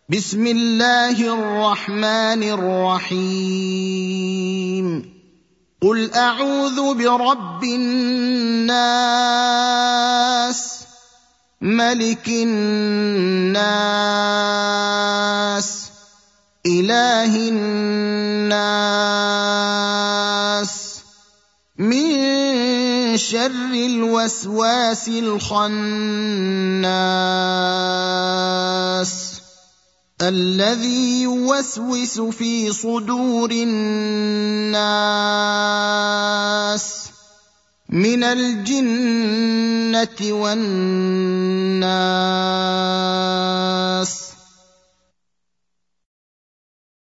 بسم الله الرحمن الرحيم قل أعوذ برب الناس ملك الناس إله الناس من شر الوسواس الخناس الذي يوسوس في صدور الناس من الجنة والناس